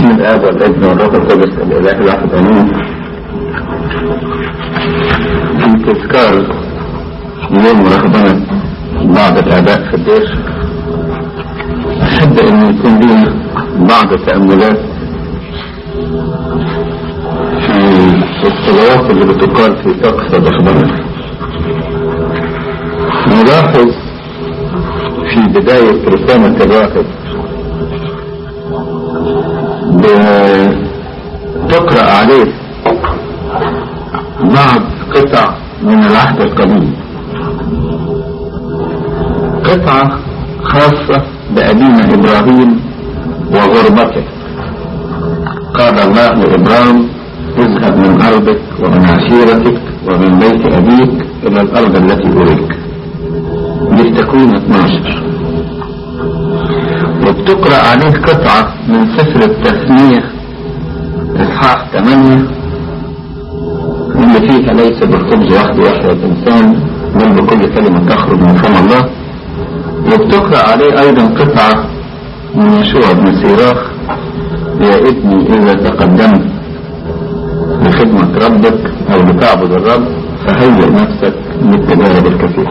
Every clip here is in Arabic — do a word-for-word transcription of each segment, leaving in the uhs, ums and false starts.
باسم الآب والابن والروح القدس الإله الواحد آمين. في تذكار يوم رهبنة بعض الآباء في الدير، أحب أن يكون لنا بعض التأملات في الصلوات اللي بتقال في طقس رهبنة. نلاحظ في بداية رسالة الواحد بتقرأ عليه بعض قطع من العهد القديم، قطعة خاصة بأبينا إبراهيم وغربته. قال الله لإبراهيم: اذهب من أرضك ومن عشيرتك ومن بيت أبيك إلى الأرض التي أريك. بالتكوين اثناشر. وبتقرأ عليه قطعة من سفر التثنية إصحاح ثمانية اللي فيها: ليس بالخبز وحده يحيى الإنسان بل بكل كلمة تخرج من فم الله. وبتقرأ عليه أيضا قطعة من يشوع بن سيراخ: يا ابني إذا تقدمت لخدمة ربك أو لتعبد الرب فهيئ نفسك للتجارب الكثيرة.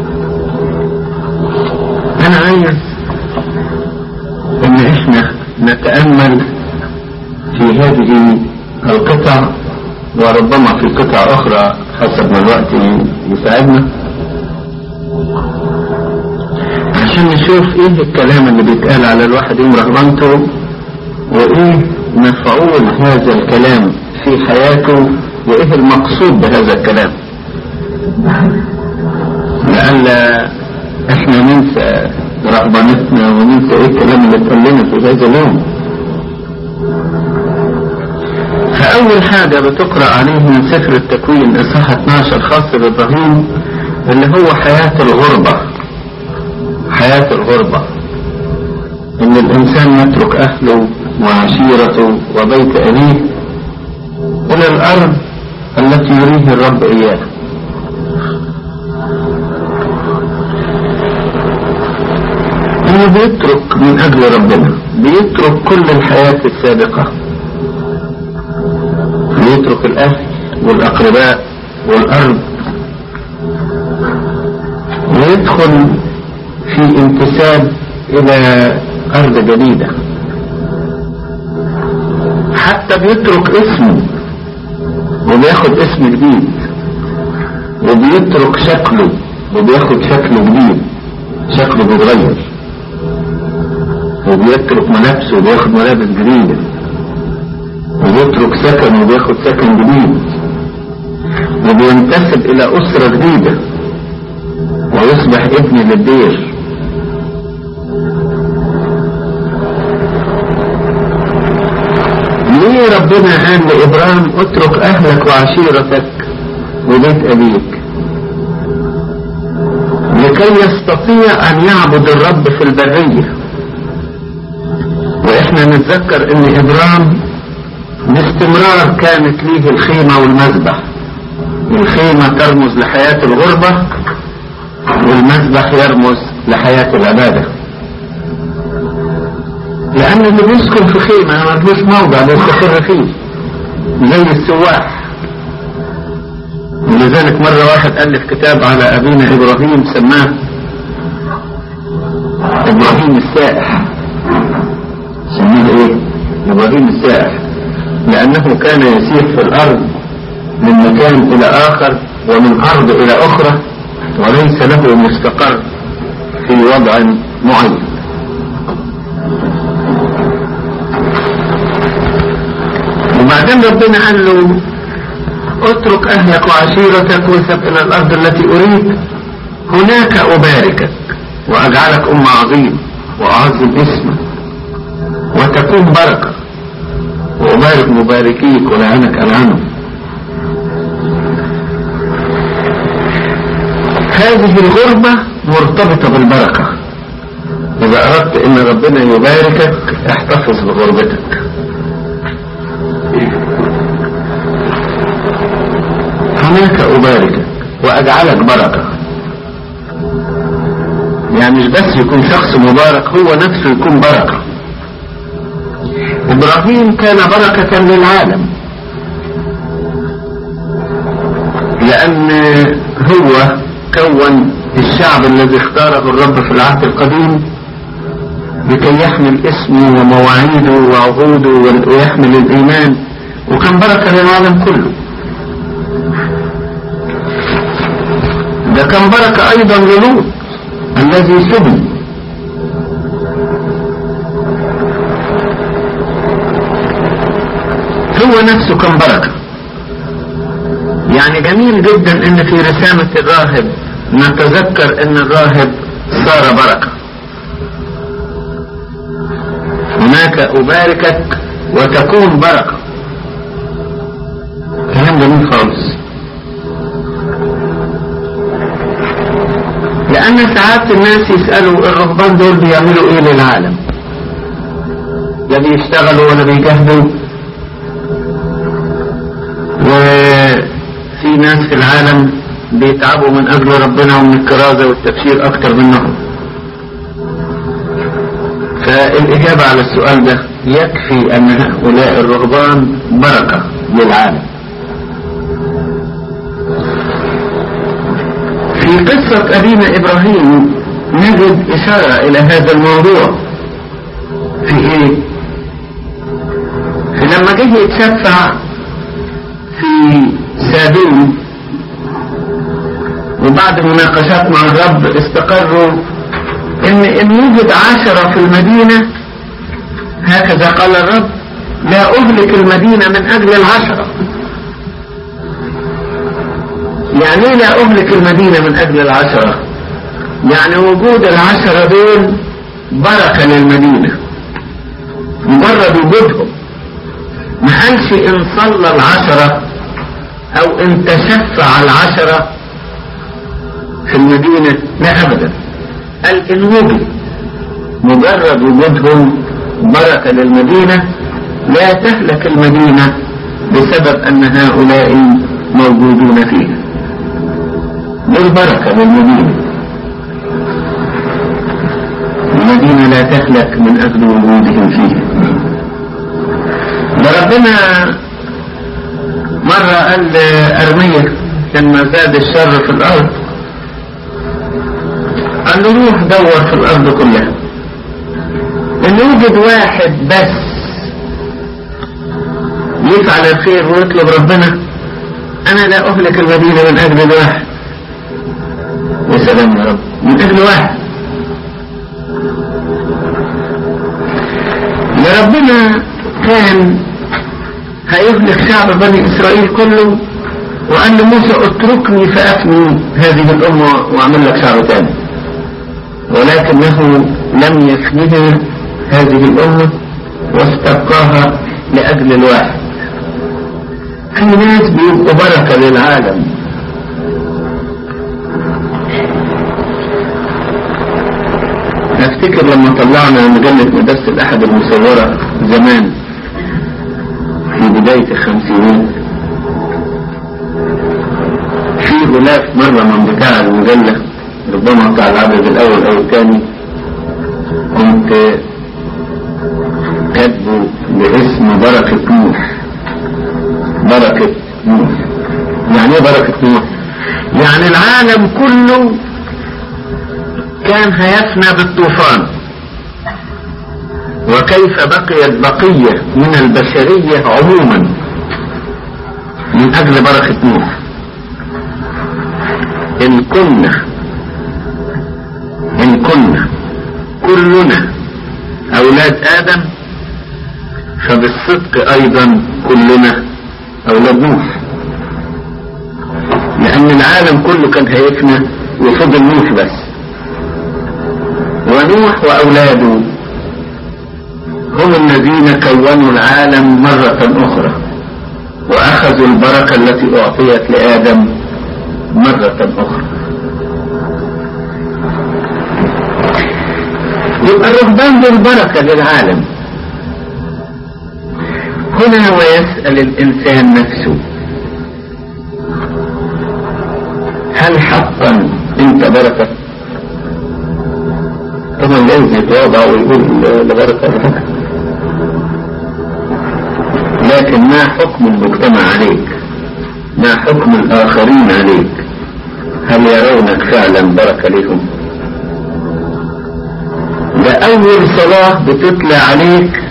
أنا عايز إن إحنا نتأمل في هذه القطع، وربما في قطع أخرى حسب ما الوقت يساعدنا، عشان نشوف إيه الكلام اللي بيتقال على الواحد يوم رهبنته، وإيه مفعول هذا الكلام في حياته، وإيه المقصود بهذا الكلام، لألا إحنا ننسى رهبنتنا وننسى إيه الكلام اللي اتكلمنا في هذا اليوم. فأول حاجة بتقرأ عليه من سفر التكوين إصحاح اثناشر خاص بإبراهيم، اللي هو حياة الغربة. حياة الغربة إن الإنسان يترك أهله وعشيرته وبيت أبيه إلى الأرض التي يريه الرب إياها. إنه بيترك من أجل ربنا، بيترك كل الحياة السابقة، بيترك الأهل والأقرباء والأرض، ويدخل في انتساب إلى أرض جديدة. حتى بيترك اسمه وبياخد اسم جديد، وبيترك شكله وبياخد شكل جديد، شكله بيتغير، وبيترك ملابسه وبياخد ملابس جديدة، وبيترك سكن وبياخد سكن جديد، وبينتسب إلى أسرة جديدة ويصبح ابن للدير. ليه ربنا قال لإبراهيم: اترك أهلك وعشيرتك وبيت أبيك؟ لكي يستطيع أن يعبد الرب في البرية. وإحنا نتذكر أن إبراهيم باستمرار كانت ليه الخيمة والمذبح. الخيمة ترمز لحياة الغربة، والمذبح يرمز لحياة العبادة، لأن اللي بيسكن في خيمة ما فيش موضع بيستقر فيه زي السواح. ولذلك مرة واحد ألف كتاب على أبينا إبراهيم سماه إبراهيم السائح. سماه إيه؟ إبراهيم السائح، لأنه كان يسير في الأرض من مكان إلى آخر ومن أرض إلى أخرى، وليس له مستقر في وضع معين. وبعدين ربنا قال له: اترك أهلك وعشيرتك واذهب إلى الأرض التي أريد، هناك أباركك وأجعلك أمة عظيمة وأعظم اسمك وتكون بركة، وأبارك مباركيك ولعنك ألعنهم. هذه الغربة مرتبطة بالبركة. إذا أردت إن ربنا يباركك احتفظ بغربتك. هناك أباركك وأجعلك بركة، يعني مش بس يكون شخص مبارك، هو نفسه يكون بركة. إبراهيم كان بركة للعالم، لأن هو كون الشعب الذي اختاره الرب في العهد القديم لكي يحمل اسمه ومواعيده وعهوده ويحمل الإيمان، وكان بركة للعالم كله. ده كان بركة أيضا للوط الذي سبي. هو نفسه كان بركة. يعني جميل جدا ان في رسامة الراهب نتذكر ان الراهب صار بركة. هناك أباركك وتكون بركة. كلام جميل خالص. لأن ساعات الناس يسألوا الرهبان دول بيعملوا ايه للعالم؟ لا بيشتغلوا ولا بيجهدوا. وفي ناس في العالم بيتعبوا من أجل ربنا ومن الكرازة والتبشير أكتر منهم. فالإجابة على السؤال ده يكفي أن هؤلاء الرهبان بركة للعالم. في قصة أبينا إبراهيم نجد إشارة إلى هذا الموضوع. في إيه؟ في لما جه يتشفع في سادوم وبعد مناقشات مع الرب استقروا ان ان يوجد عشرة في المدينة، هكذا قال الرب: لا اهلك المدينة من اجل العشرة. يعني لا اهلك المدينة من اجل العشرة؟ يعني وجود العشرة دول بركة للمدينة، مجرد وجودهم. ما قالش ان صلى العشرة او ان تشفع العشرة في المدينة، لا ابدا. قال ان وجد، مجرد وجودهم بركة للمدينة، لا تهلك المدينة بسبب ان هؤلاء موجودون فيها. دول بركة للمدينة. المدينة لا تهلك من اجل وجودهم فيها. ده ربنا مرة قال أرمية لما زاد الشر في الأرض، قال له روح دور في الأرض كلها، إن يوجد واحد بس يفعل الخير ويطلب ربنا، أنا لا أهلك المدينة من أجل الواحد. يا سلام يا رب، من أجل واحد. يا ربنا كان هيهلك شعب بني إسرائيل كله، وقال لموسى: اتركني فأفني هذه الأمة وأعمل لك شعب تاني. ولكنه لم يفنها هذه الأمة واستبقاها لأجل الواحد. في ناس بيبقوا بركة للعالم. أفتكر لما طلعنا مجلة مدرسة الأحد المصورة زمان في بداية الخمسينات، في غلاف مرة من بتاع المجلة، ربما بتاع العدد الأول أو الثاني، كنت كاتبه باسم بركة نوح. بركة نوح يعني ايه بركة نوح؟ يعني العالم كله كان هيفنى بالطوفان، وكيف بقيت بقية من البشرية عموما من أجل بركة نوح. إن كنا إن كنا كلنا أولاد آدم، فبالصدق أيضا كلنا أولاد نوح، لأن العالم كله كان هيفنى وفضل نوح بس. ونوح وأولاده هم الذين كونوا العالم مرة أخرى، وأخذوا البركة التي أعطيت لآدم مرة أخرى. يبقى الرهبان دول بركة للعالم. هنا ويسأل الإنسان نفسه: هل حقا أنت بركة؟ طبعا جايز يتواضع ويقول لبركة. لكن ما حكم المجتمع عليك؟ ما حكم الآخرين عليك؟ هل يرونك فعلا بركة لهم؟ ده أول صلاة بتطلع عليك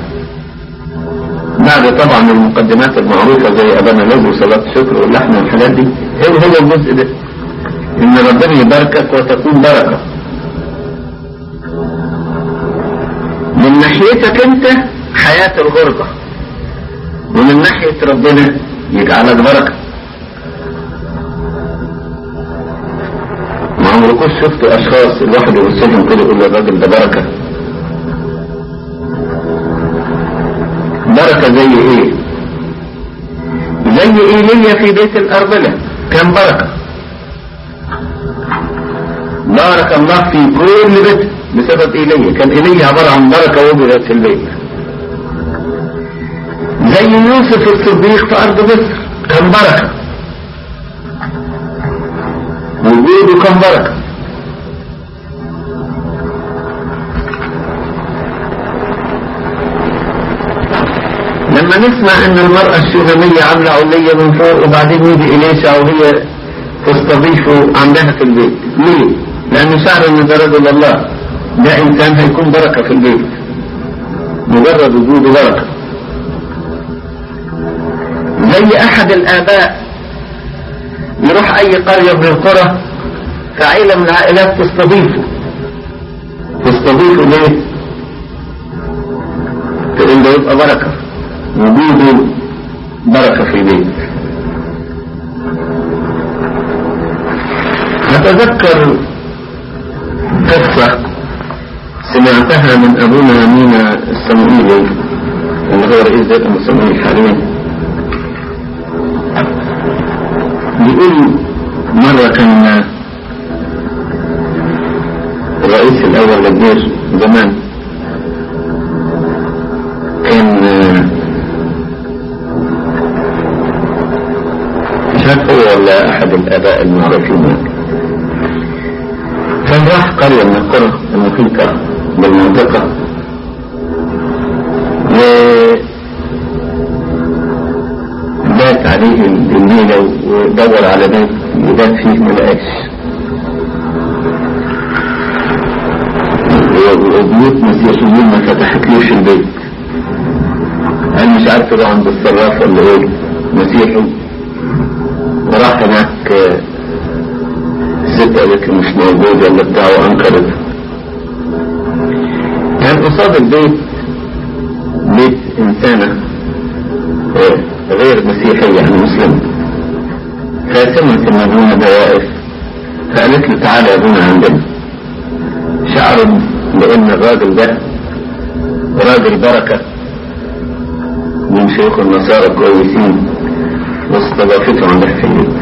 بعد طبعا المقدمات المعروفة زي أبانا الذي وصلاة الشكر واللحن والحاجات دي. هو هو الجزء ده، إن ربنا يباركك وتكون بركة من ناحيتك أنت حياة الغربة، ومن ناحية ربنا يجعلك بركة. ما عمركوش شفتوا أشخاص الواحد يوصلهم كده يقول للراجل ده بركة؟ بركة زي ايه؟ زي ايليا في بيت الأرملة كان بركة، بارك الله في كل بيت بسبب ايليا. كان ايليا عبارة عن بركة وجدت في البيت. زي يوسف الصديق في أرض مصر كان بركة، وجوده كان بركة. لما نسمع ان المرأة الشونامية عاملة علية من فوق وبعدين يجي إليشع وهي تستضيفه عندها في البيت، ليه؟ لأنه شعر ان ده رجل الله، ده إنسان هيكون بركة في البيت، مجرد وجوده بركة. زي أحد الآباء يروح أي قرية من القرى فعيلة من العائلات تستضيفه. تستضيفه ليه؟ تقول ده يبقى بركة، وجوده بركة في البيت. أتذكر قصة سمعتها من أبونا مينا السموئيلي اللي هو رئيس دائرة السموئيل حاليا. بيقول مرة كان الرئيس الأول للدير زمان كان مش عارف هو ولا أحد الآباء المعروفين، كان راح قرية من القرى المحيطة بالمنطقة وبات عليه الليلة ودور على بيت يبات فيه ملقاش، وبيوت مسيحيين ما فتحتلوش البيت. قال مش عارف ده عند الصراف ولا ايه مسيحي، وراح هناك ست قالت له مش موجود ولا بتاع وانكرت. كان قصاد البيت بيت انسانة غير مسيحية يعني مسلمة، فسمعت ان ابونا ده واقف فقالت له تعالى يا ابونا عندنا. شعروا بان الراجل ده راجل بركة من شيوخ النصارى كويسين، واستضافته عندها في البيت.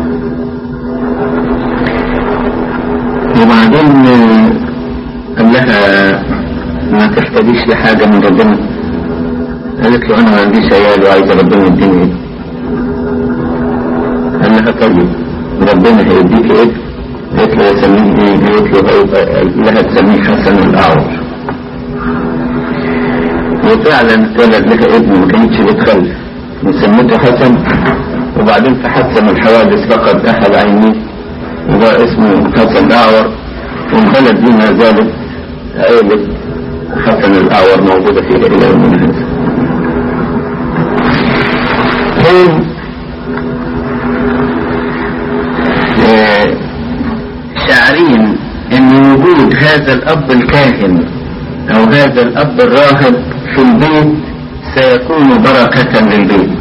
وبعدين قال لها ما تحتاجيش لحاجة من ربنا؟ قالت له انا ما عنديش عيال وعايزة ربنا يديني. قال لها طيب ربنا هيديك ابن؟ قالت له يسميه ايه؟ قالت له هيبقى لها تسميه حسن الأعور. وفعلا اتولد لها ابن، ما كانتش بتخلف، وسمته حسن. وبعدين في حادثة من الحوادث فقد احد عينيه وده اسمه حسن الأعور، والبلد دي ما زالت عيلة حسن الأعور موجودة فيها إلى يومنا هذا. شاعرين ان وجود هذا الاب الكاهن او هذا الاب الراهب في البيت سيكون بركة للبيت.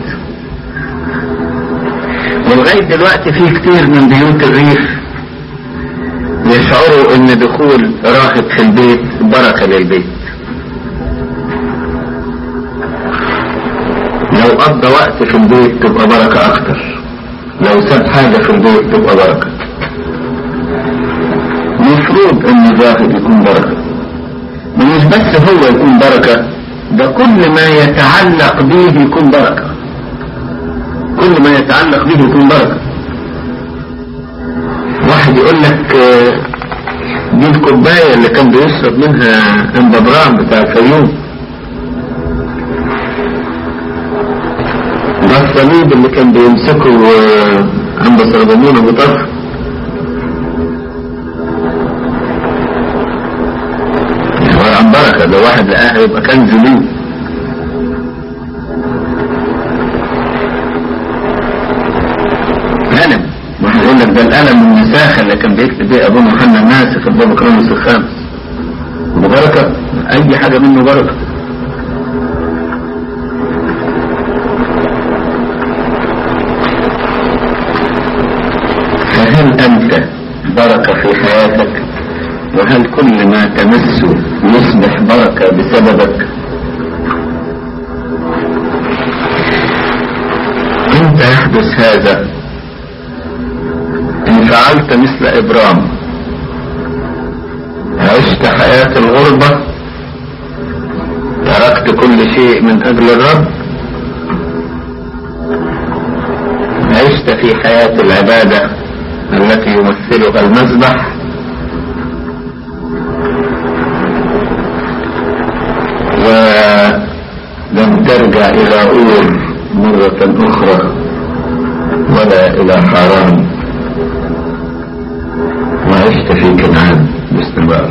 ولغاية دلوقتي في كتير من بيوت الريف يشعروا ان دخول راهب في البيت بركة للبيت. لو قضى وقت في البيت تبقى بركة اكتر، لو ساب حاجة في البيت تبقى بركة. مفروض ان الراهب يكون بركة، ومش بس هو يكون بركة، ده كل ما يتعلق به يكون بركة. كل ما يتعلق به يكون بركة. واحد يقول لك دي الكوباية اللي كان بيشرب منها اندبرام بتاع الفيوم، الصليب اللي كان بيمسكه عند صليبون ابو طرف، هو عن بركة، ده واحد لقاها يبقى كنز ليه. قلم، واحد يقول لك ده القلم المساخة اللي كان بيكتب بيه ابونا يوحنا الناسخ في البابا كرونس الخامس، بركة، اي حاجة منه بركة. فهل انت بركة في حياتك؟ وهل كل ما تمسه يصبح بركة بسببك؟ انت يحدث هذا ان فعلت مثل ابرام، عشت حياة الغربة، تركت كل شيء من اجل الرب، عشت في حياة العبادة التي يمثلها المذبح، ولم ترجع الى اور مرة اخرى ولا الى حرام، وعشت في كنعان باستمرار.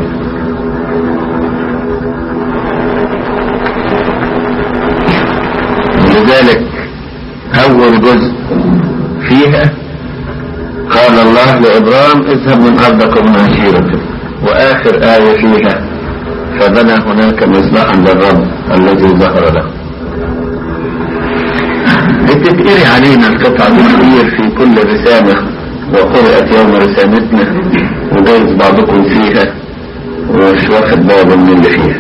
لذلك اول جزء فيها قال الله لابرام اذهب من ارضك ومن عشيرتك، واخر آية فيها فبنى هناك مذبحا للرب الذي ظهر له. بتتقري علينا القطعة دي كتير في كل رسالة، وقرأت يوم رسالتنا، وجايز بعضكم فيها ومش واخد باله من اللي فيها.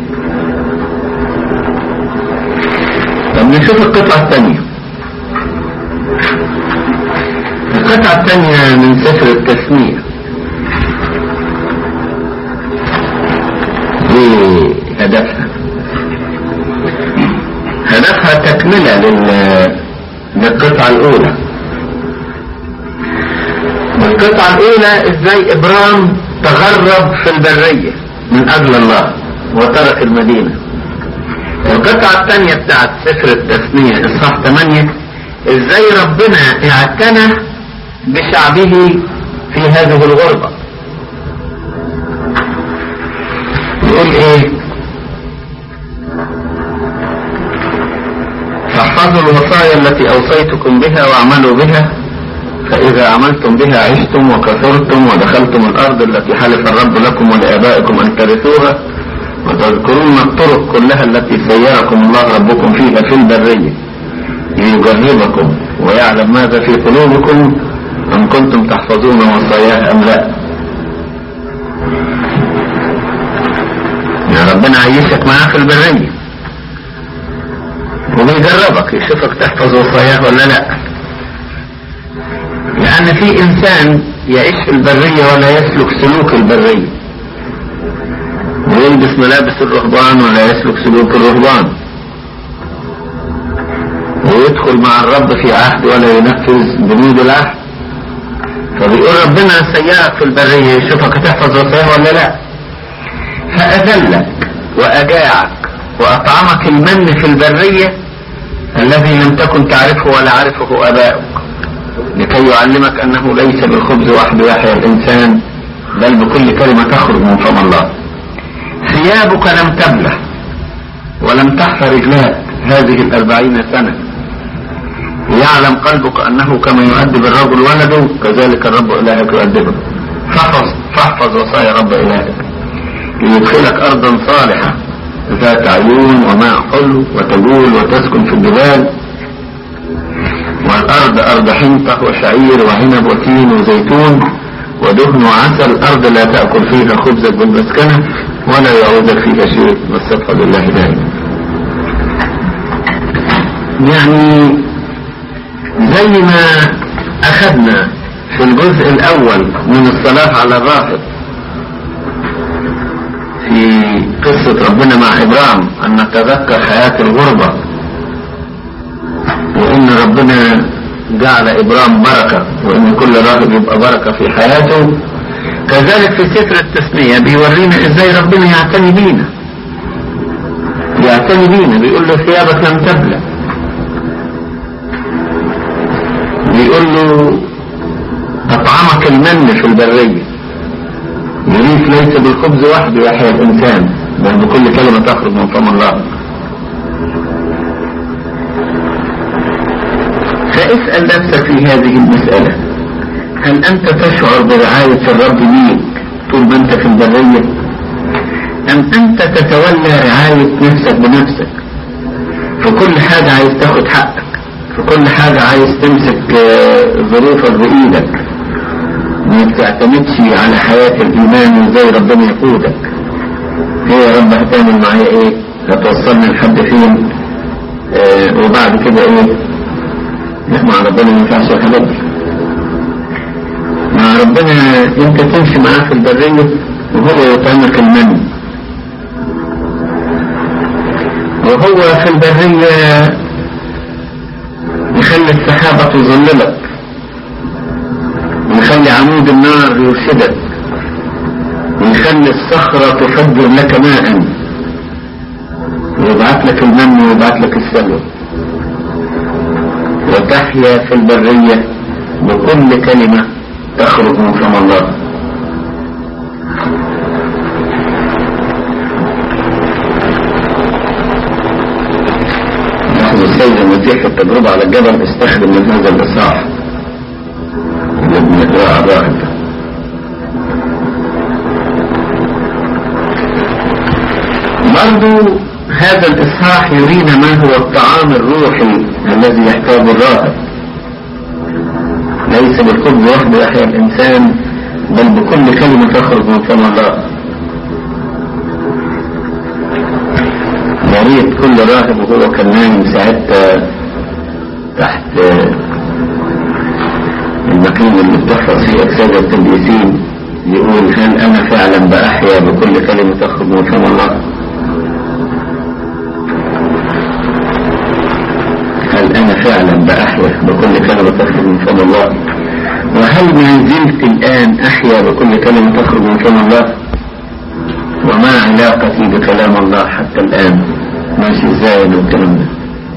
طب نشوف القطعة الثانية. القطعة الثانية من سفر التثنية، ايه هدفها؟ هدفها تكملة للقطعة الأولى. القطعة الأولى ازاي إبرام تغرب في البرية من أجل الله وترك المدينة. القطعة الثانية بتاعت سفر التثنية إصحاح ثمانية ازاي ربنا اعتنى بشعبه في هذه الغربة. يقول ايه؟ فاحفظوا الوصايا التي اوصيتكم بها واعملوا بها، فاذا عملتم بها عشتم وكثرتم ودخلتم الارض التي حلف الرب لكم ولابائكم ان ترثوها، وتذكرون الطرق كلها التي سيركم الله ربكم فيها في البرية ليجربكم ويعلم ماذا في قلوبكم ان كنتم تحفظون وصاياه ام لا. يا ربنا عيشك معاه في البرية وبيجربك يشوفك تحفظ وصاياه ولا لا، لان في انسان يعيش في البرية ولا يسلك سلوك البرية، ويلبس ملابس الرهبان ولا يسلك سلوك الرهبان، ويدخل مع الرب في عهد ولا ينفذ بنود العهد. فبيقول ربنا سيرك في البرية يشوفك تحفظ وصاياه ولا لا، فأذلك وأجاعك وأطعمك المن في البرية الذي لم تكن تعرفه ولا عرفه آباؤك، لكي يعلمك أنه ليس بالخبز وحده يحيا الإنسان بل بكل كلمة تخرج من فم الله. ثيابك لم تبلى ولم تحفى رجلاك هذه الأربعين سنة، يعلم قلبك أنه كما يؤدب الرجل ولده كذلك الرب إلهك يؤدبك. فاحفظ فاحفظ وصايا رب إلهك ليدخلك أرضا صالحة ذات عيون وماء حلو وتجول وتسكن في الجبال، والأرض أرض حنطة وشعير وعنب وتين وزيتون ودهن وعسل، أرض لا تأكل فيها خبزك بالمسكنة ولا يعوزك فيها شيء، والصدق لله دائما. يعني زي ما أخذنا في الجزء الأول من الصلاة على الرافض في قصة ربنا مع إبرام أن نتذكر حياة الغربة، وإن ربنا جعل إبرام بركة، وإن كل راهب يبقى بركة في حياته، كذلك في سفر التثنية بيورينا إزاي ربنا يعتني بينا يعتني بينا بيقول له ثيابك لم تبلى بيقول له أطعمك المن في البرية، يريد ليس بالخبز وحده يحيى الإنسان بل بكل كلمة تخرج من فم الله. فاسأل نفسك في هذه المسألة، هل أنت تشعر برعاية الرب ليك طول ما أنت في البرية، أم أنت تتولى رعاية نفسك بنفسك؟ في كل حاجة عايز تاخد حقك، في كل حاجة عايز تمسك ظروفك بإيدك، ما بتعتمدش على حياة الإيمان وزي ربنا يقودك. هي يا رب هتعمل معايا إيه؟ هتوصلني لحد فين؟ آه وبعد كده إيه؟ مع ربنا ما ينفعش الحاجات دي. مع ربنا أنت تمشي معاه في البرية وهو يطعمك المن، وهو في البرية يخلي السحابة تظللك، ويخلي عمود النار يرشدك، ويخلي الصخرة تفجر لك ماء، ويبعث لك المن ويبعث لك السلوى، وتحيا في البرية بكل كلمة تخرج من فم الله. السيد المسيح في التجربة على الجبل استخدم من هذا الإصحاح اللي بنقرأه على الراهب. برضو هذا الإصحاح يرينا ما هو الطعام الروحي الذي يحتاجه الراهب. ليس بالخبز وحده يحيى الإنسان بل بكل كلمة تخرج من فم الله. يا ريت كل راهب وهو كان نايم ساعتها تحت المكان اللي بتحفظ فيه أجساد القديسين يقول هل أنا فعلا بأحيا بكل كلمة تخرج من فم الله؟ هل أنا فعلا بأحيا بكل كلمة تخرج من فم الله؟ وهل ما زلت الآن أحيا بكل كلمة تخرج من فم الله؟ وما علاقتي بكلام الله حتى الآن؟ ماشي ازاي من الكلام ده؟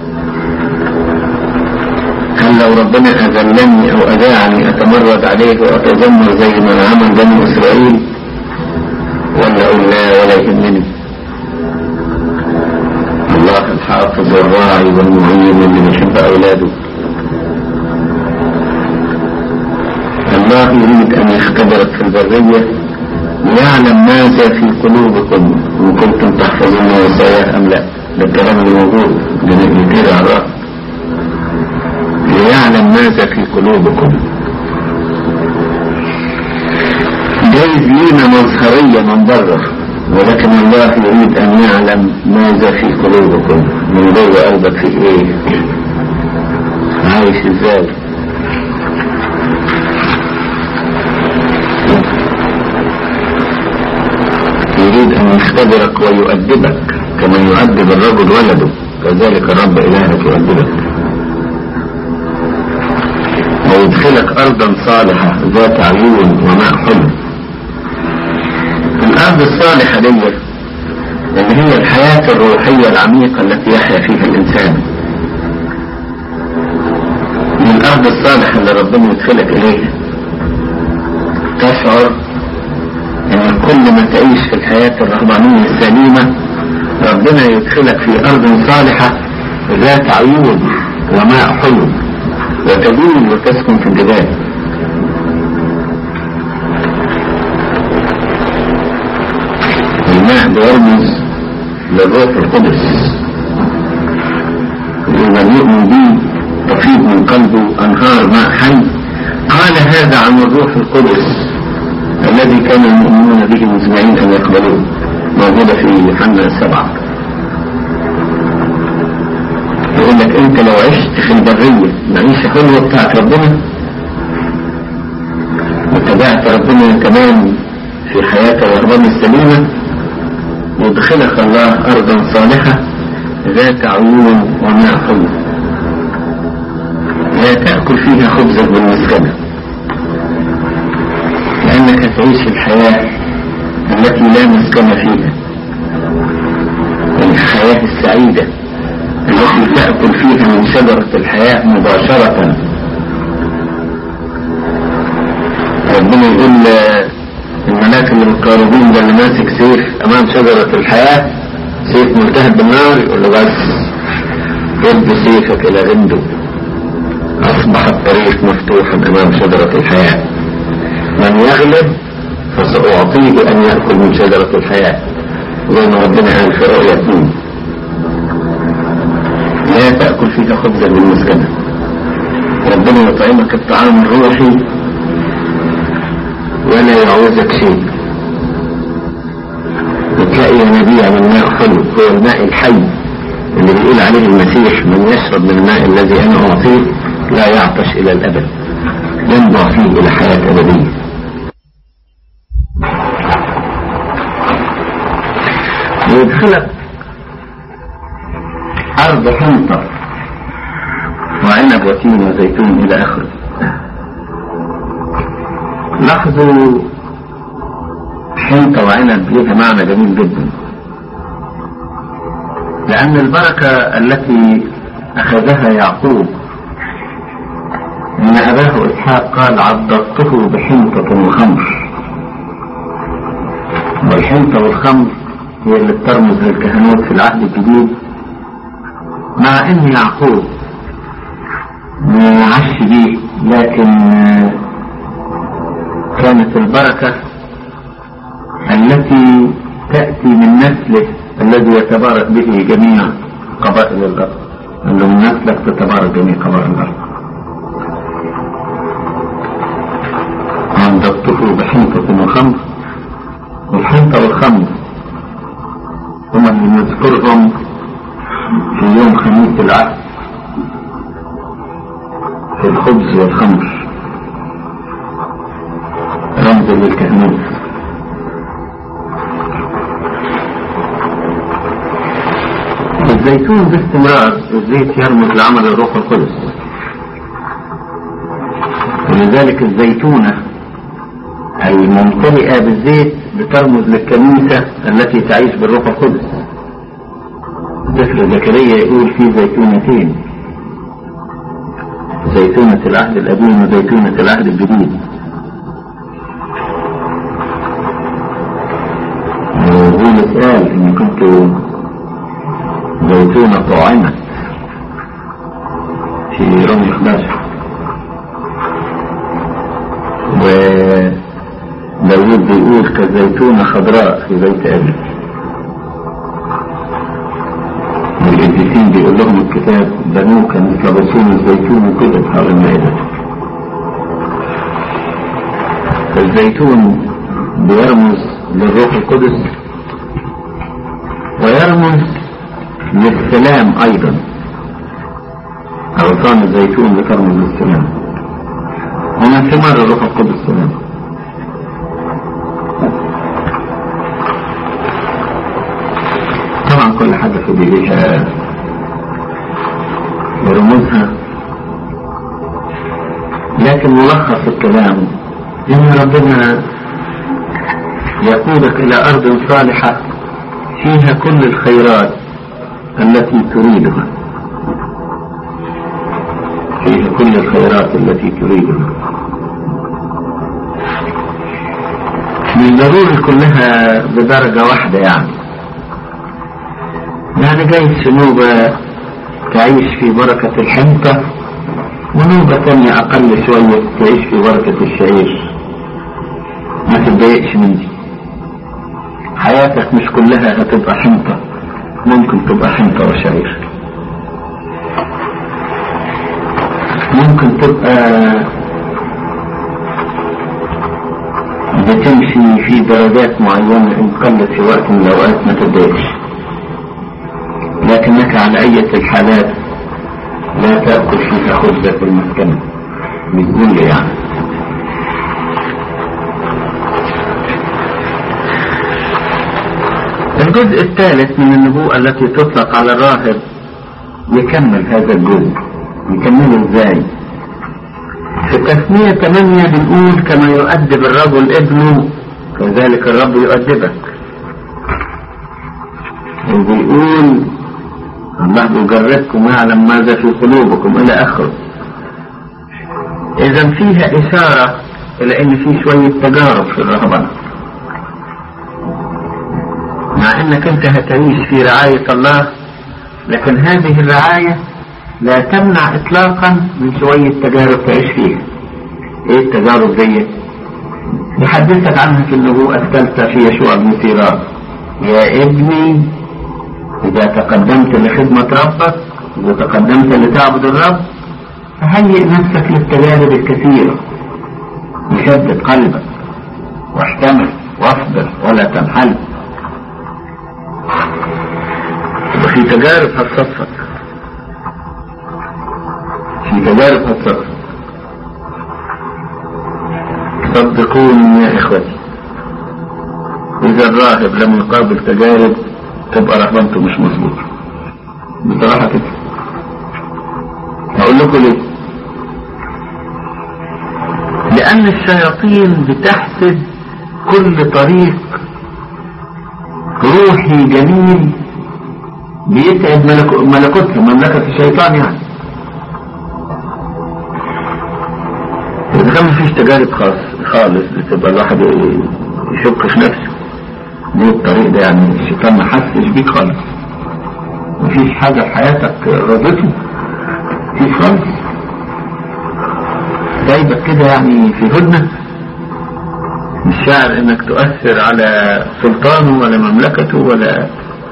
هل لو ربنا أذلني أو أذاعني أتمرد عليه وأتذمر زي ما عمل بني إسرائيل، ولا أقول لا ولا يهمني؟ الله الحافظ والراعي والمعين اللي بيحب أولاده. الله يريد أن يختبرك في البرية يعلم ماذا في قلوبكم إن كنتم تحفظون وصاياه أم لا. ده الكلام اللي موجود لنقل على الرأس. ليعلم ماذا في قلوبكم. جايز لينا مظهرية من بره، ولكن الله يريد أن يعلم ماذا في قلوبكم، من جوه قلبك في إيه، عايش إزاي. يريد أن يختبرك ويؤدبك كما يؤدب الرجل ولده، كذلك الرب إلهك يؤدبك ويدخلك أرضا صالحة ذات عيون وماء حلو. الأرض الصالحة دي اللي هي الحياة الروحية العميقة التي يحيا فيها الإنسان. من الأرض الصالحة اللي ربنا يدخلك إليها تشعر أن كل ما تعيش في الحياة الرهبانية السليمة ربنا يدخلك في أرض صالحة ذات عيون وماء حلو، وتبين وتسكن في الجبال. الماء بيرمز للروح القدس، ومن يؤمن به تفيض من قلبه أنهار ماء حي. قال هذا عن الروح القدس الذي كان المؤمنون به مزمعين أن يقبلوه، موجودة في يوحنا السبعة. يقول لك أنت لو عشت في البرية معيشة حلوة بتاعت ربنا وتبعت ربنا كمان في حياة الرهبان السليمة، يدخلك الله أرضا صالحة ذات عيون وماء حلو لا تأكل فيها خبزك بالمسكنة، لأنك تعيش الحياة التي لا مسكن فيها، الحياة السعيدة التي تأكل فيها من شجرة الحياة مباشرة ربنا يقول الملاك اللي متقاربين ده اللي ماسك سيف امام شجرة الحياة، سيف ملتهب بالنار، يقول له بس رد سيفك الى عنده، اصبح الطريق مفتوحا امام شجرة الحياة، من يغلب فسأعطيه ان يأكل من شجرة الحياة، زي ما ربنا قال في رؤيا اثنين، لا تأكل فيها خبزا من مسكنة، ربنا يطعمك الطعام الروحي ولا يعوزك شيء. وتلاقي ينابيع من ماء حلو، هو الماء الحي اللي بيقول عليه المسيح من يشرب من الماء الذي انا اعطيه لا يعطش الى الابد، ينبع فيه الى حياة ابدية. ويدخلك ارض حنطة وعنب وتين وزيتون الى اخره. لاحظوا حنطة وعنب ليها معنى جميل جدا، لأن البركة التي أخذها يعقوب من أباه إسحاق قال عضدته بحنطة وخمر، والحنطة والخمر هي اللي بترمز للكهنوت في العهد الجديد، مع أن يعقوب ما عاش بيه، لكن كانت البركة التي تأتي من نسله الذي يتبارك به جميع قبائل الأرض، أنه من نسلك تتبارك جميع قبائل الأرض. عضدته بحنطة وخمر، والحنطة والخمر هم اللي نذكرهم في يوم خميس العهد في الخبز والخمر، رمز للكهنوت. الزيتون باستمرار الزيت يرمز لعمل الروح القدس، ولذلك الزيتونة الممتلئة بالزيت بترمز للكنيسة التي تعيش بالروح القدس. سفر زكريا يقول في زيتونتين، زيتونة العهد القديم وزيتونة العهد الجديد. وبولس قال إن كنت زيتونة طاعمة في رمي إحداشر، وداود بيقول كزيتونة خضراء في بيت أبي. والقديسين بيقول لهم الكتاب بنوك مثل غصون الزيتون وكذب حول المائدة. الزيتون بيرمز للروح القدس ويرمز للسلام ايضا، اوطان الزيتون بترمز للسلام، ومن ثمار الروح القدس السلام. طبعا كل حاجة في دي ليها ورموزها، لكن ملخص الكلام ان ربنا يقودك الى ارض صالحة فيها كل الخيرات التي تريدها، فيها كل الخيرات التي تريدها، من ضروري كلها بدرجة واحدة. يعني يعني جايز في نوبة تعيش في بركة الحنطة، ونوبة تانية أقل شوية تعيش في بركة الشعير، ما تتضايقش من دي. حياتك مش كلها هتبقى حنطة، ممكن تبقى حنطة وشعير، ممكن تبقى بتمشي في درجات معينة إن قلت في وقت من الأوقات ما تتضايقش، لكنك على أي الحالات لا تأكل فيها خبزة المسكنة، بتقول يعني. الجزء الثالث من النبوءة التي تطلق على الراهب يكمل هذا الجزء. يكمله ازاي؟ في تثنية ثمانية بنقول كما يؤدب الرجل ابنه كذلك الرب يؤدبك، وبيقول الله يجربكم ويعلم ماذا في قلوبكم الى اخره. اذا فيها اشارة إلى أن في شوية تجارب في الرهبنة، مع أنك أنت هتعيش في رعاية الله، لكن هذه الرعاية لا تمنع إطلاقا من شوية تجارب تعيش فيها. إيه التجارب دي؟ يحدثك عنها في النبوءة الثالثة في يشوع بن سيران: يا ابني إذا تقدمت لخدمة ربك، إذا تقدمت لتعبد الرب، فهيئ نفسك للتجارب الكثيرة، وشدد قلبك واحتمل واصبر ولا تنحل. وفي تجارب هتصفك، في تجارب هتصفك. صدقوني يا إخوتي، إذا الراهب لم يقابل تجارب تبقى رهبنته مش مظبوطة بصراحة كده. هقول لكم ليه؟ لأن الشياطين بتحسد كل طريق روحي جميل بيتعب ملكوتها، مملكة الشيطان يعني. إذا كان مفيش تجارب خاص خالص بتبقى الواحد يشك في نفسه، ليه الطريق ده؟ يعني الشيطان ما حسش بيك خالص، مفيش حاجة في حياتك رضته مفيش خالص، سايبك كده يعني في هدنة، مش شاعر انك تؤثر على سلطانه ولا مملكته ولا.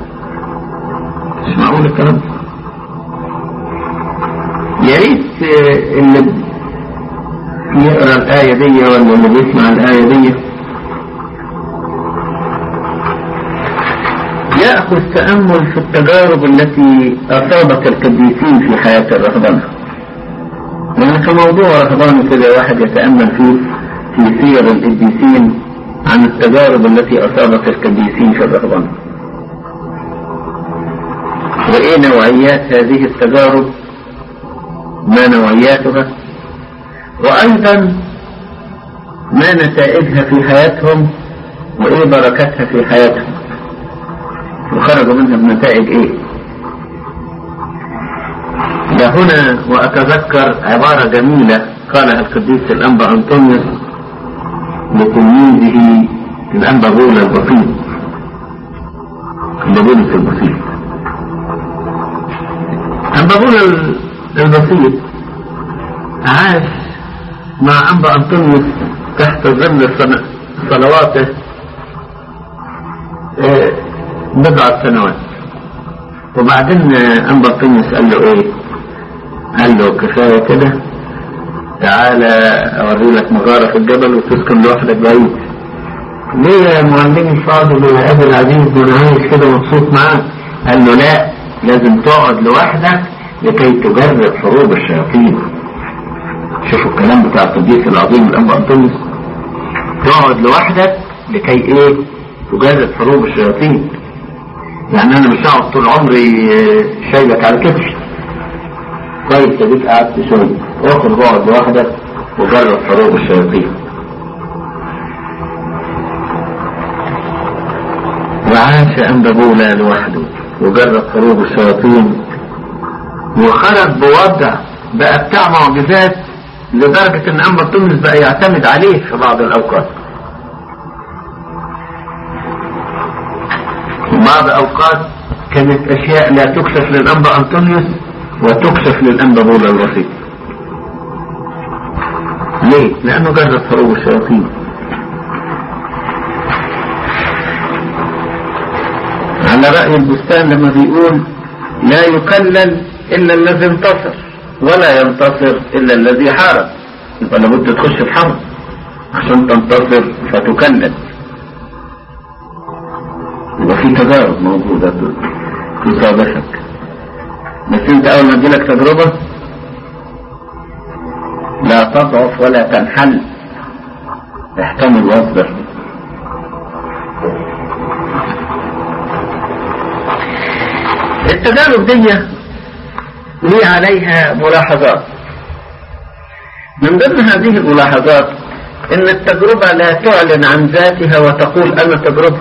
مش معقول الكلام. يا ريت اللي يقرأ الآية دي ولا اللي بيسمع الآية دي يأخذ تأمل في التجارب التي أصابت القديسين في حياة الرهبنة. يعني في موضوع رهبان كده واحد يتأمل فيه في سير القديسين عن التجارب التي أصابت القديسين في الرهبنة، وإيه نوعيات هذه التجارب، ما نوعياتها، وأيضا ما نتائجها في حياتهم، وإيه بركتها في حياتهم، وخرجوا منها بنتائج إيه. هنا وأتذكر عبارة جميلة قالها القديس الأنبا أنطونيوس لتلميذه الأنبا بولا البسيط، أنبا بولس البسيط. أنبا بولا البسيط عاش مع أنبا أنطونيوس تحت ظل صلواته بضعة سنوات، وبعدين أنبا أنطونيوس قال له إيه؟ قال له كفاية كده، تعالى أوري لك مغارة في الجبل وتسكن لوحدك بعيد. ليه يا معلمي الفاضل ويا أبي العزيز ده أنا عايش كده مبسوط معاك؟ قال له لا، لازم تقعد لوحدك لكي تجرب حروب الشياطين. شوفوا الكلام بتاع القديس العظيم الأنبا أنطونيوس، تقعد لوحدك لكي إيه؟ تجرب حروب الشياطين. يعني أنا مش هقعد طول عمري شايلك على كتفي. كويس تبيك قعدت شوية، اخر اقعد لوحدك وجرب حروب الشياطين. وعاش أنبا بولا لوحده وجرب حروب الشياطين، وخرج بوضع بقى بتاع معجزات، لدرجة ان أنبا أنطونيوس بقى يعتمد عليه في بعض الأوقات. في بعض الأوقات كانت أشياء لا تكشف للأنبا أنطونيوس وتكشف للأنبا بولا البسيط. ليه؟ لأنه جرب حروب الشياطين. على رأي البستان لما بيقول لا يكلل إلا الذي انتصر ولا ينتصر إلا الذي حارب. يبقى لابد تخش في حرب عشان تنتصر فتكلل. يبقى في تجارب موجودة تصادفك، بس انت اول ما تجيلك تجربة لا تضعف ولا تنحل، احتمل واصبر. التجارب دي لي عليها ملاحظات. من ضمن هذه الملاحظات ان التجربة لا تعلن عن ذاتها وتقول انا تجربة.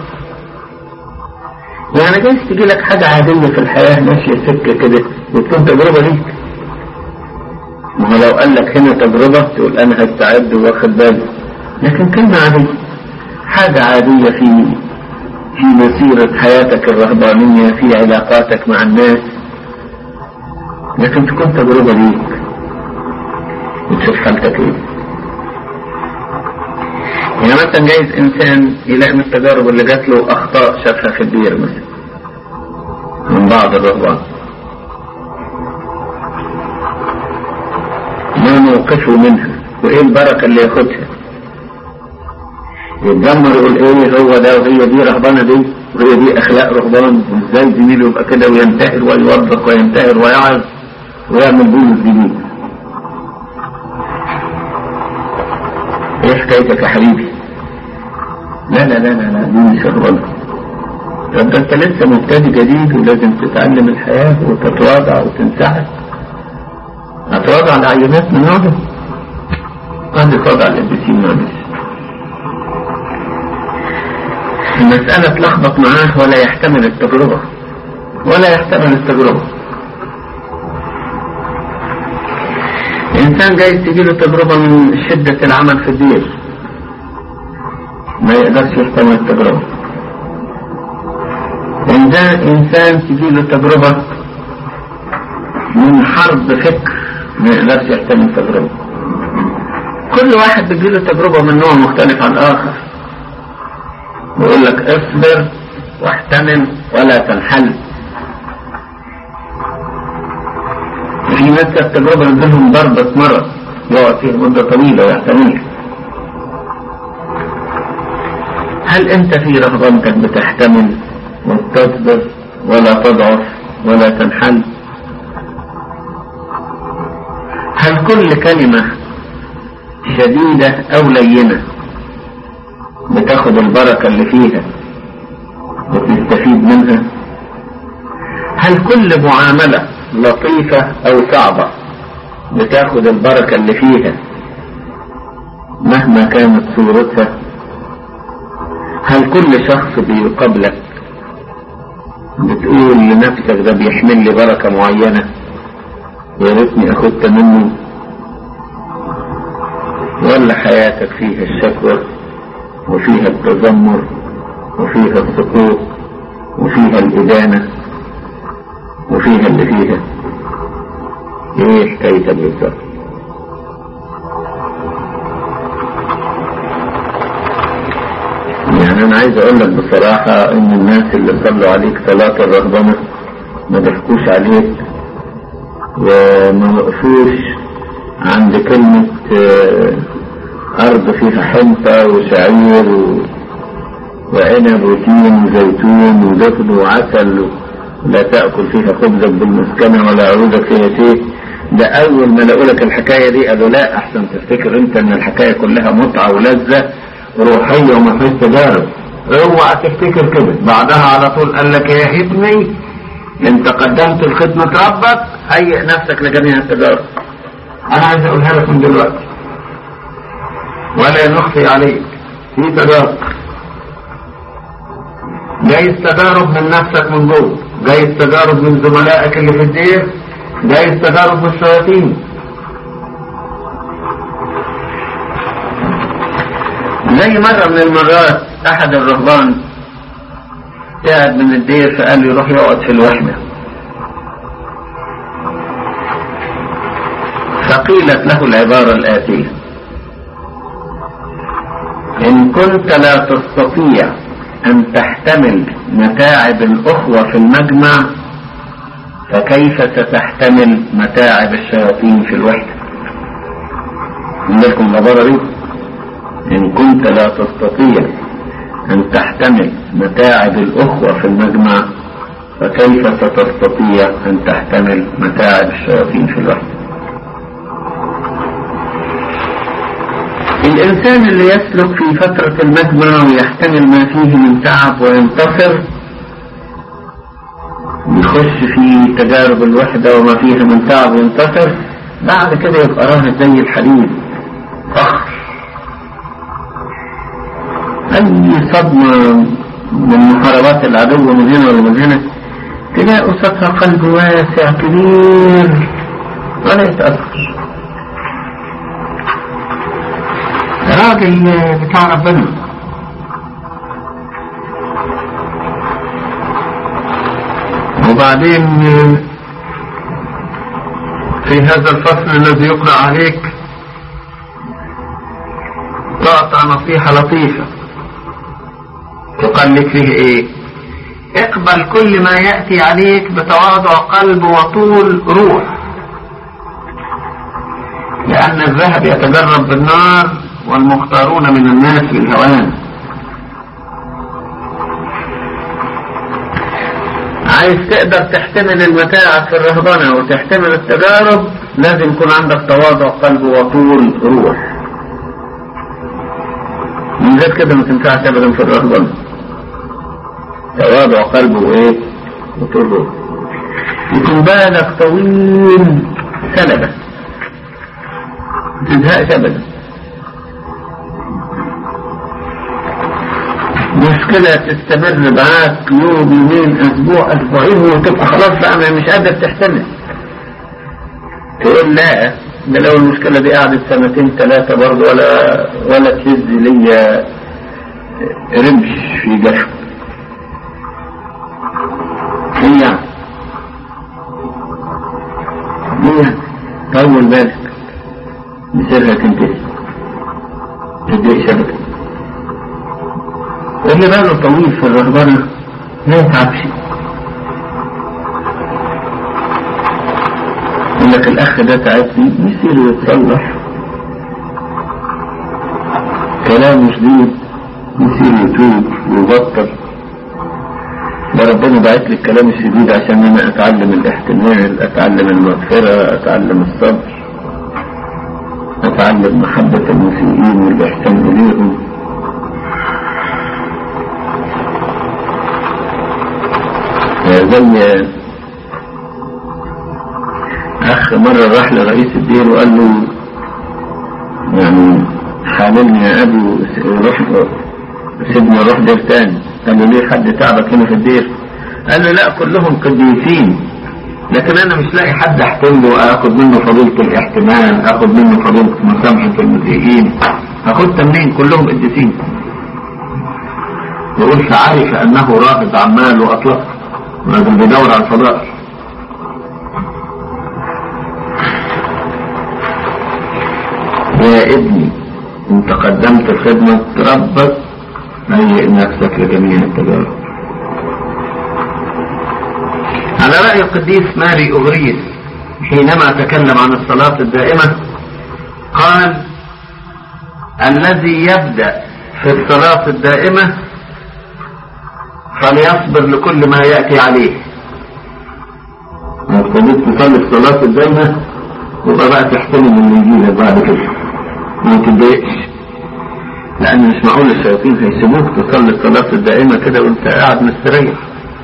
يعني جايز تجي لك حاجة عادية في الحياة ماشية سكة كده وتكون تجربة ليك. ما هو لو قال لك هنا تجربة تقول انا هستعد واخد بالي، لكن كلمة عادية، حاجة عادية في في مسيرة حياتك الرهبانية، في علاقاتك مع الناس، لكن تكون تجربة ليك وتشوف حالتك ايه. يعني مثلا جايز انسان يلاقي من التجارب اللي جات له اخطاء شافها في الدير مثلا من بعض الرهبان، ما موقفه منها وايه البركة اللي ياخدها، يتجمر يقول ايه هو ده وهي دي رهبانة دي وهي دي اخلاق رهبان، وازاي زميله يبقى كده وينتحر ويوبخ وينتحر ويعظ ويعمل بولس جديد. ايه حكايتك يا حبيبي؟ لا لا لا لا لا دي مش رهبانة، طب انت لسه مبتدئ جديد ولازم تتعلم الحياة وتتواضع وتنسحب. هتواضع العينات من هذا؟ هذا تواضع الابتسام معلش. المسألة تلخبط معاه ولا يحتمل التجربة، ولا يحتمل التجربة. إنسان جاي تجيله تجربة من شدة العمل في الدير ما يقدرش يحتمل التجربة. إنسان تجيله تجربة من حرب فكر ما يقدرش يحتمل التجربة. كل واحد بيجيله تجربة من نوع مختلف عن الآخر. بيقول لك اصبر واحتمل ولا تنحل. في ناس التجربة عندهم ضربة مرض يقعد فيها مدة طويلة ويحتملها. هل انت في رهبانتك بتحتمل وتصبر ولا تضعف ولا تنحل؟ هل كل كلمة شديدة او لينة بتاخد البركة اللي فيها وتستفيد منها؟ هل كل معاملة لطيفة او صعبة بتاخد البركة اللي فيها مهما كانت صورتها؟ هل كل شخص بيقابلك بتقول لنفسك ده بيحمل لي بركة معينة يا ريتني اخدت منه؟ ولا حياتك فيها الشكوى وفيها التذمر وفيها السقوط وفيها الإدانة وفيها اللي فيها؟ ايه حكايتك بالظبط؟ يعني انا عايز اقول لك بصراحة ان الناس اللي صلوا عليك صلاة الرهبنة ما ضحكوش عليك وما وقفوش عند كلمة ارض فيها حنطة وشعير و... وعنب وتين وزيتون ودفن وعسل لا تأكل فيها خبزك بالمسكنة ولا عروضك فيها شيء. ده اول ما لقوا لك الحكاية دي قالوا لا احسن تفتكر انت ان الحكاية كلها متعة ولذة روحية وما فيش تجارب. اوعى تفتكر كده. بعدها على طول قال لك يا ابني انت قدمت الخدمة ربك هيئ نفسك لجميع التجارب. انا عايز اقولها لك من دلوقتي ولا نخفي عليك، في تجارب. جايز تجارب من نفسك من جوه، جايز تجارب من زملائك اللي في الدير، جايز تجارب من الشياطين. زي مرة من المرات احد الرهبان قاعد من الدير فقال لي يروح يقعد في الوحدة، فقيلت له العبارة الآتية: إن كنت لا تستطيع أن تحتمل متاعب الأخوة في المجمع فكيف ستحتمل متاعب الشياطين في الوحدة؟ عندكم العبارة دي؟ إن كنت لا تستطيع أن تحتمل متاعب الأخوة في المجمع فكيف ستستطيع أن تحتمل متاعب الشياطين في الوحدة؟ الإنسان اللي يسلك في فترة المجمع ويحتمل ما فيه من تعب وينتصر يخش في تجارب الوحدة وما فيها من تعب وينتصر، بعد كده يبقى راهب زي الحديد فخر. أي صدمة من محاربات العدو من هنا ولا من هنا تلاقي قصتها قلب واسع كبير ولا يتأثر. راجل راجل بتاع ربنا. وبعدين في هذا الفصل الذي يقرأ عليك تقطع نصيحة لطيفة تقال لك فيه ايه؟ اقبل كل ما يأتي عليك بتواضع قلب وطول روح، لأن الذهب يتجرب بالنار والمختارون من الناس بالهوان. عايز تقدر تحتمل المتاعب في الرهبنة وتحتمل التجارب، لازم يكون عندك تواضع قلب وطول روح. من غير كده ما تنفعش ابدا في الرهبنة. تواضع قلب وايه؟ وطول روح. يكون بالك طويل سلبة، ما تزهقش ابدا. مشكلة تستمر معاك يوم يومين اسبوع اسبوعين وتبقى خلاص بقى مش قادر تحتمل، تقول لا ده لو المشكلة دي قعدت سنتين ثلاثة برضه ولا ولا تهز ليا رمش في جسم. هي هي طول بالك بسرها تنتهي تديك شبكة. اللي باله طويل في الرهبنة ما يتعبش. يقول لك الأخ ده تعبني، يصير يتصلح كلام جديد، يصير يتوب ويبطل. ده ربنا بعت لي الكلام الشديد عشان أنا أتعلم الاحتمال، أتعلم المغفرة، أتعلم الصبر، أتعلم محبة المسيئين والإحسان إليهم. زي اخ مرة راح لرئيس الدير وقال له يعني حاملني يا ابي وروح سيبني اروح دير تاني. قال له ليه حد تعبك هنا في الدير؟ قال له لا كلهم قديسين، لكن انا مش لاقي حد احتمله اخد منه فضيلة الاحتمال، اخد منه فضيلة مسامحة المسيئين، اخدها منين؟ كلهم قديسين. يقول فعرف انه راغب عمال واطلق، لازم بيدور على الفضائل. يا ابني انت قدمت خدمة ربك، هيئ نفسك لجميع التجارب. على رأي القديس ماري أغريس حينما تكلم عن الصلاة الدائمة قال الذي يبدأ في الصلاة الدائمة فليصبر لكل ما يأتي عليه. ما تقدرش تصلي الصلاة الدائمة وبقى بقى تحتمل اللي يجيلك بعد كده، ما تتضايقش، لأن مش معقول الشياطين هيسيبوك تصلي الصلاة الدائمة كده وانت قاعد مستريح.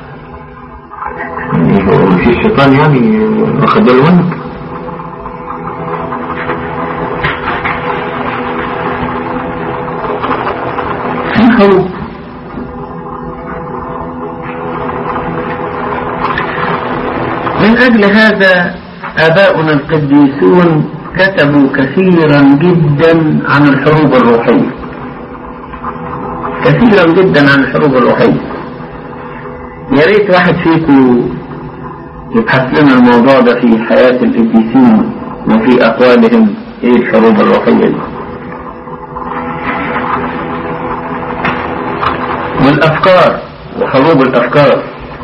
يعني هو مفيش الشيطان يعني واخد باله منك. هو من أجل هذا آباؤنا القديسون كتبوا كثيرا جدا عن الحروب الروحية، كثيرا جدا عن الحروب الروحية. يا ريت واحد فيكم يبحث لنا الموضوع ده في حياة القديسين وفي أقوالهم ايه الحروب الروحية دي. والأفكار وحروب الأفكار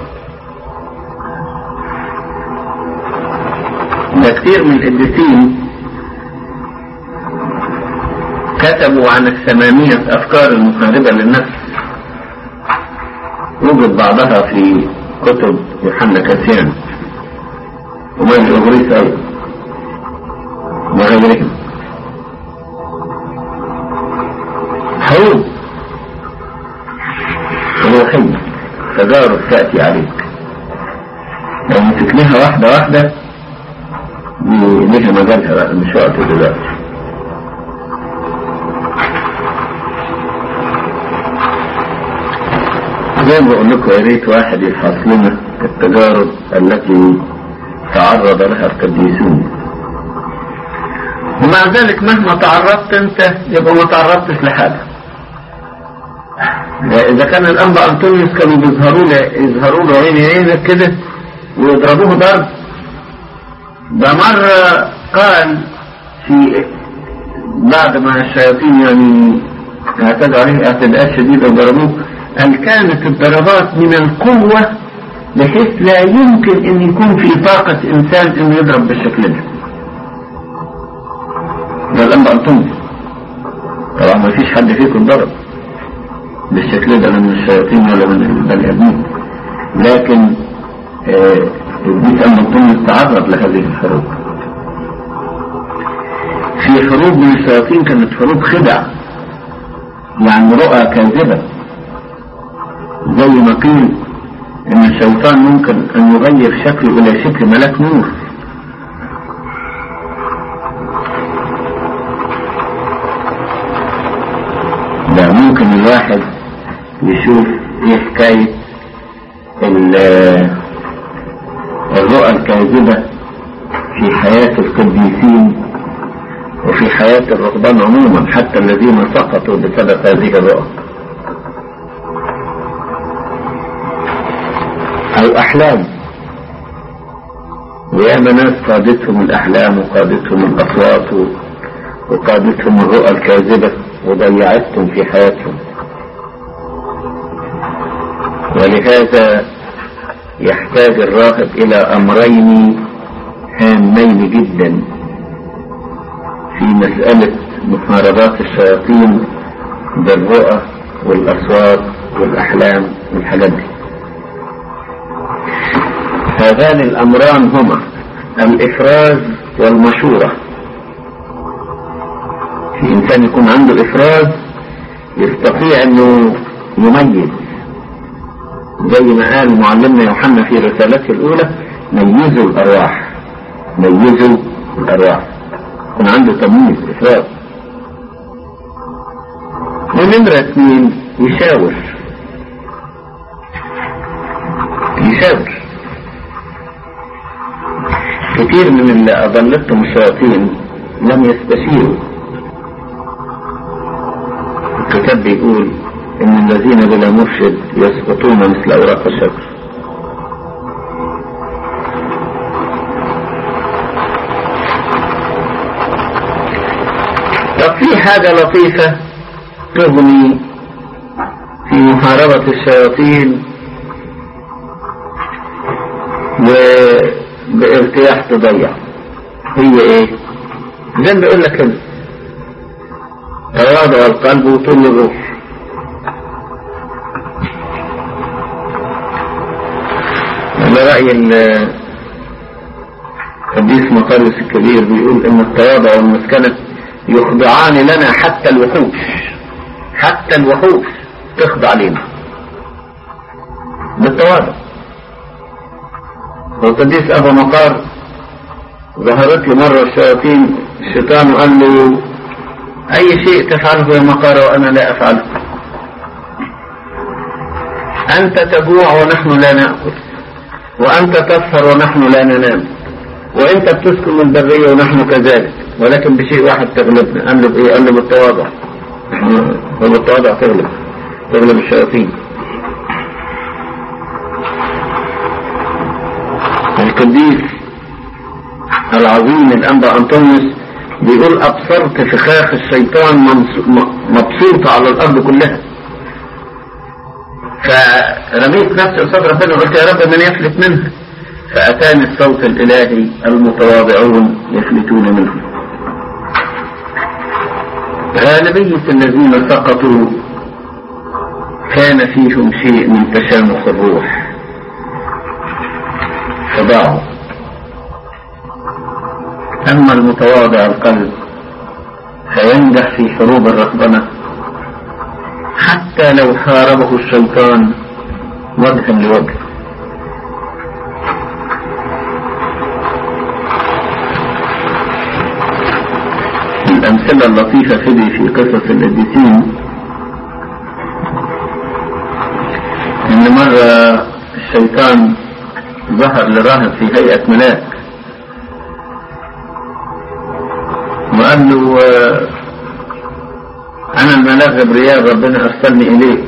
ده كثير من القديسين كتبوا عن الثمانية أفكار المحاربة للنفس، وجد بعضها في كتب يوحنا كاسيان وماري أغريس أيضا وغيرهم. حروب روحية تجارب تأتي عليك، لو مسكناها واحدة واحدة ليها مجالها بقى، مش وقت دلوقتي. زي ما بقول لكم يا ريت واحد يفحص لنا التجارب التي تعرض لها القديسون. هناك ومع ذلك مهما تعرضت انت يبقى ما تعرضتش لحاجة. اذا كان الانبا انطونيوس كانوا بيظهروا له يظهروا له عيني عينك كده ويضربوه ضرب. ده مرة قال في بعد ما الشياطين يعني اعتدوا عليه اعتداءات شديدة وضربوه، قال كانت الضربات من القوة بحيث لا يمكن ان يكون في طاقة انسان انه يضرب بالشكل ده. ده الانبا انطونيوس. طبعا ما فيش حد فيكم ضرب بالشكل ده من الشياطين ولا من البني ادمين، لكن ابليس انبا انطونيوس تعرض لهذه الحروب. في حروب من الشياطين كانت حروب خدع، يعني رؤى كاذبة، زي ما قيل ان الشيطان ممكن ان يغير شكله الى شكل ملاك نور. ده ممكن الواحد يشوف ايه حكاية الرؤى الكاذبة في حياة القديسين وفي حياة الرهبان عموما، حتى الذين سقطوا بسبب هذه الرؤى. او احلام، وياما ناس قادتهم الاحلام وقادتهم الاصوات وقادتهم الرؤى الكاذبة وضيعتهم في حياتهم. ولهذا يحتاج الراهب الى امرين هامين جدا في مسألة محاربات الشياطين بالرؤى والاصوات والاحلام والحاجات دي. هذان الامران هما الافراز والمشورة. في انسان يكون عنده افراز يستطيع انه يميز، زي ما قال معلمنا يوحنا في رسالته الاولى: ميزوا الارواح، ميزوا الارواح. يكون عنده تمييز، افراز. ونمرة اثنين يشاور، يشاور. كثير من اللي اضلتهم الشياطين لم يستشيروا. الكتاب بيقول ان الذين بلا مرشد يسقطون مثل اوراق الشجر. طب في حاجة لطيفة تغني في محاربة الشياطين وبارتياح تضيع. هي ايه؟ زي ما بيقول لك هنا: تواضع القلب وطول الروح. على رأي القديس مقرس الكبير بيقول ان التواضع والمسكنة يخضعان لنا حتى الوحوش، حتى الوحوش تخضع لنا بالتواضع. والقديس ابو مقار ظهرت له مرة الشياطين، الشيطان وقال له: اي شيء تفعله يا مقار وانا لا افعله؟ انت تجوع ونحن لا نأكل، وانت تسهر ونحن لا ننام، وانت بتسكن البرية ونحن كذلك، ولكن بشيء واحد تغلبنا. قال له بايه؟ قال له بالتواضع. وبالتواضع تغلب، تغلب الشياطين. القديس العظيم الانبا انطونيوس بيقول: ابصرت فخاخ الشيطان مبسوطة على الارض كلها، فرميت نفسي قصاد ربنا وقلت: يا رب من يفلت منها؟ فاتاني الصوت الالهي: المتواضعون يفلتون منه. غالبية الذين سقطوا كان فيهم شيء من تشامخ الروح فضاعوا. أما المتواضع القلب فينجح في حروب الرهبنة حتى لو حاربه الشيطان وجها لوجه. الأمثلة اللطيفة فدي في قصص القديسين إن مرة الشيطان ظهر لراهب في هيئة ملاك وقال قال له أنا الملاك جبريل ربنا أرسلني إليك.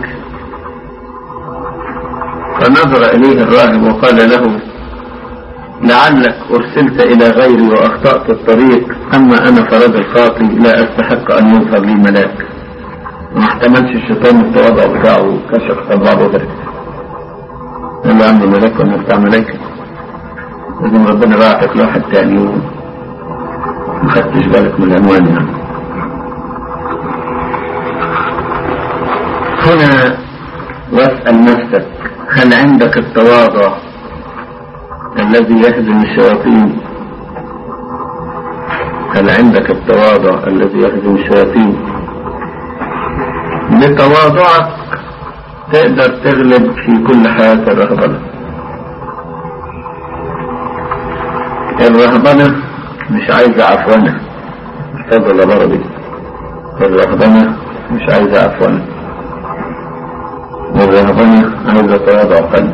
فنظر إليه الراهب وقال له لعلك أرسلت إلى غيري وأخطأت الطريق، أما أنا فرجل خاطئ لا أستحق أن يظهر لي ملاك. ما احتملش الشيطان التواضع بتاعه وكشف طبعه وذلك. قال له عنده ملاك وأنا بتاع ملاك، لازم ربنا بعتك لواحد تاني وما خدتش بالك من العنوان. يعني هنا واسأل نفسك، هل عندك التواضع الذي يهزم الشياطين؟ هل عندك التواضع الذي يهزم الشياطين؟ بتواضعك تقدر تغلب في كل حياة الرهبنة. الرهبنة مش عايزة عفونة، فضل برضي. الرهبنة مش عايزة عفونة، الرهبنة عايزة تواضع قلب،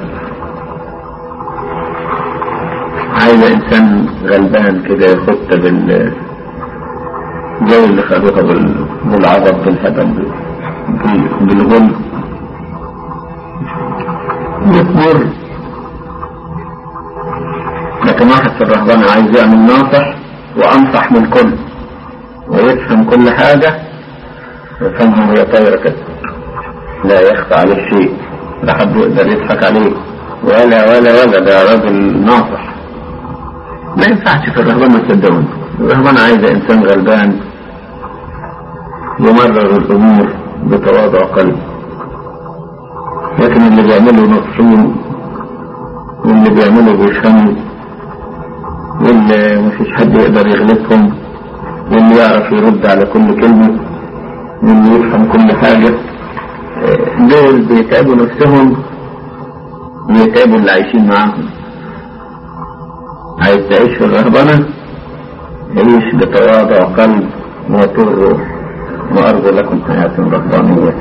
عايزة إنسان غلبان كده يخط بال زي اللي خدوها بالعبط بالهدم بالغل يكبر. لكن واحد في الرهبنة عايز يعمل ناصح وأنصح من كل ويفهم كل حاجة، يفهمها وهي طايرة كده، لا يخفى عليه شيء، لا حد يقدر يضحك عليه ولا ولا ولا ده راجل ناصح. ما ينفعش في الرهبنة صدقوني. الرهبنة عايزة إنسان غلبان يمرر الأمور بتواضع قلب. لكن اللي بيعملوا نصون واللي بيعملوا بيفهموا واللي مفيش حد يقدر يغلبهم واللي يعرف يرد على كل كلمة واللي يفهم كل حاجة، دول بيتعبوا نفسهم ويتعبوا اللي عايشين معاهم. عايز تعيش في الرهبنة عيش بتواضع قلب وطول روح، وأرجو لكم حياة رهبانية